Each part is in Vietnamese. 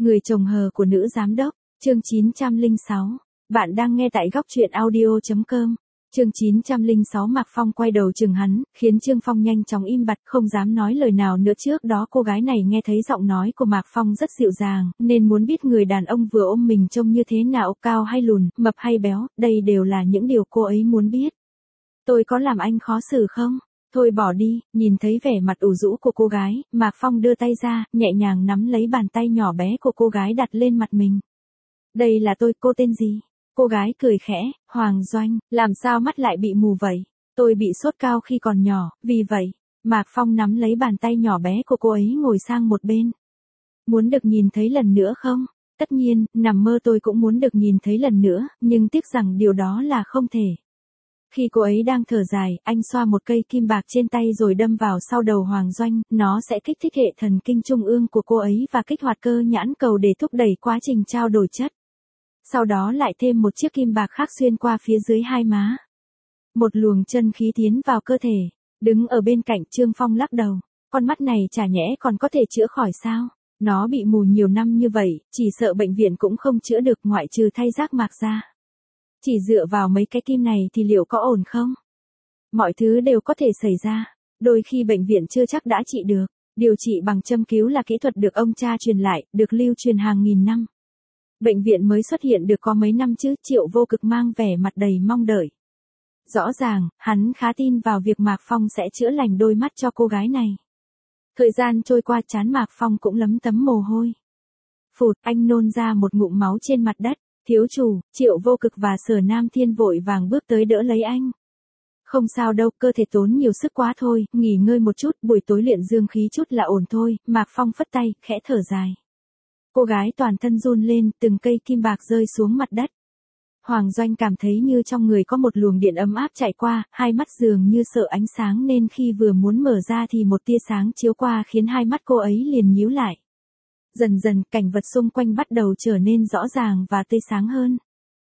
Người chồng hờ của nữ giám đốc, chương 906. Bạn đang nghe tại góc truyện audio.com. Chương 906 Mạc Phong quay đầu chừng hắn, khiến Trương Phong nhanh chóng im bặt, không dám nói lời nào nữa. Trước đó cô gái này nghe thấy giọng nói của Mạc Phong rất dịu dàng, nên muốn biết người đàn ông vừa ôm mình trông như thế nào, cao hay lùn, mập hay béo, đây đều là những điều cô ấy muốn biết. Tôi có làm anh khó xử không? Thôi bỏ đi. Nhìn thấy vẻ mặt ủ rũ của cô gái, Mạc Phong đưa tay ra, nhẹ nhàng nắm lấy bàn tay nhỏ bé của cô gái đặt lên mặt mình. Đây là tôi, cô tên gì? Cô gái cười khẽ, Hoàng Doanh. Làm sao mắt lại bị mù vậy? Tôi bị sốt cao khi còn nhỏ, vì vậy. Mạc Phong nắm lấy bàn tay nhỏ bé của cô ấy ngồi sang một bên. Muốn được nhìn thấy lần nữa không? Tất nhiên, nằm mơ tôi cũng muốn được nhìn thấy lần nữa, nhưng tiếc rằng điều đó là không thể. Khi cô ấy đang thở dài, anh xoa một cây kim bạc trên tay rồi đâm vào sau đầu Hoàng Doanh, nó sẽ kích thích hệ thần kinh trung ương của cô ấy và kích hoạt cơ nhãn cầu để thúc đẩy quá trình trao đổi chất. Sau đó lại thêm một chiếc kim bạc khác xuyên qua phía dưới hai má. Một luồng chân khí tiến vào cơ thể. Đứng ở bên cạnh, Trương Phong lắc đầu. Con mắt này chả nhẽ còn có thể chữa khỏi sao? Nó bị mù nhiều năm như vậy, chỉ sợ bệnh viện cũng không chữa được ngoại trừ thay giác mạc ra. Chỉ dựa vào mấy cái kim này thì liệu có ổn không? Mọi thứ đều có thể xảy ra. Đôi khi bệnh viện chưa chắc đã trị được. Điều trị bằng châm cứu là kỹ thuật được ông cha truyền lại, được lưu truyền hàng nghìn năm. Bệnh viện mới xuất hiện được có mấy năm chứ. Triệu Vô Cực mang vẻ mặt đầy mong đợi. Rõ ràng, hắn khá tin vào việc Mạc Phong sẽ chữa lành đôi mắt cho cô gái này. Thời gian trôi qua, trán Mạc Phong cũng lấm tấm mồ hôi. Phụt, anh nôn ra một ngụm máu trên mặt đất. Thiếu chủ, Triệu Vô Cực và Sở Nam Thiên vội vàng bước tới đỡ lấy anh. Không sao đâu, cơ thể tốn nhiều sức quá thôi, nghỉ ngơi một chút, buổi tối luyện dương khí chút là ổn thôi. Mạc Phong phất tay, khẽ thở dài. Cô gái toàn thân run lên, từng cây kim bạc rơi xuống mặt đất. Hoàng Doanh cảm thấy như trong người có một luồng điện ấm áp chạy qua, hai mắt dường như sợ ánh sáng nên khi vừa muốn mở ra thì một tia sáng chiếu qua khiến hai mắt cô ấy liền nhíu lại. Dần dần, cảnh vật xung quanh bắt đầu trở nên rõ ràng và tươi sáng hơn.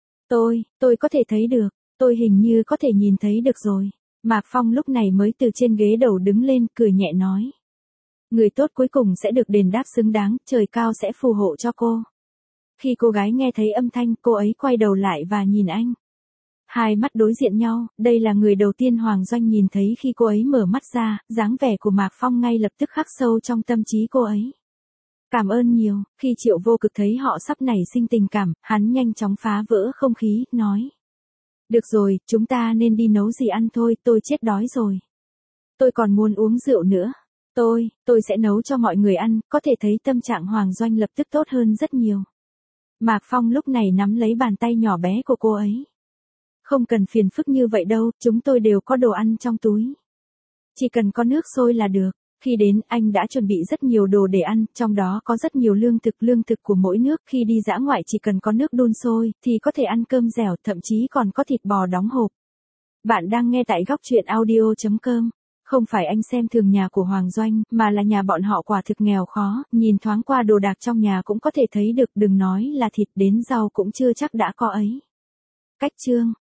Tôi có thể thấy được, tôi hình như có thể nhìn thấy được rồi. Mạc Phong lúc này mới từ trên ghế đầu đứng lên, cười nhẹ nói. Người tốt cuối cùng sẽ được đền đáp xứng đáng, trời cao sẽ phù hộ cho cô. Khi cô gái nghe thấy âm thanh, cô ấy quay đầu lại và nhìn anh. Hai mắt đối diện nhau, đây là người đầu tiên Hoàng Doanh nhìn thấy khi cô ấy mở mắt ra, dáng vẻ của Mạc Phong ngay lập tức khắc sâu trong tâm trí cô ấy. Cảm ơn nhiều. Khi Triệu Vô Cực thấy họ sắp nảy sinh tình cảm, hắn nhanh chóng phá vỡ không khí, nói. Được rồi, chúng ta nên đi nấu gì ăn thôi, tôi chết đói rồi. Tôi còn muốn uống rượu nữa. Tôi sẽ nấu cho mọi người ăn. Có thể thấy tâm trạng Hoàng Doanh lập tức tốt hơn rất nhiều. Mạc Phong lúc này nắm lấy bàn tay nhỏ bé của cô ấy. Không cần phiền phức như vậy đâu, chúng tôi đều có đồ ăn trong túi. Chỉ cần có nước sôi là được. Khi đến, anh đã chuẩn bị rất nhiều đồ để ăn, trong đó có rất nhiều lương thực của mỗi nước. Khi đi dã ngoại chỉ cần có nước đun sôi, thì có thể ăn cơm dẻo, thậm chí còn có thịt bò đóng hộp. Bạn đang nghe tại góc truyện audio.com. Không phải anh xem thường nhà của Hoàng Doanh, mà là nhà bọn họ quả thực nghèo khó, nhìn thoáng qua đồ đạc trong nhà cũng có thể thấy được, đừng nói là thịt, đến rau cũng chưa chắc đã có ấy. Cách chương.